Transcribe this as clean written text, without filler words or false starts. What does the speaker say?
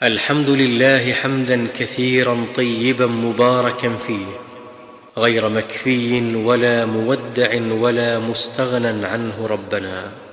الحمد لله حمدا كثيرا طيبا مباركا فيه، غير مكفي ولا مودع ولا مستغنى عنه ربنا.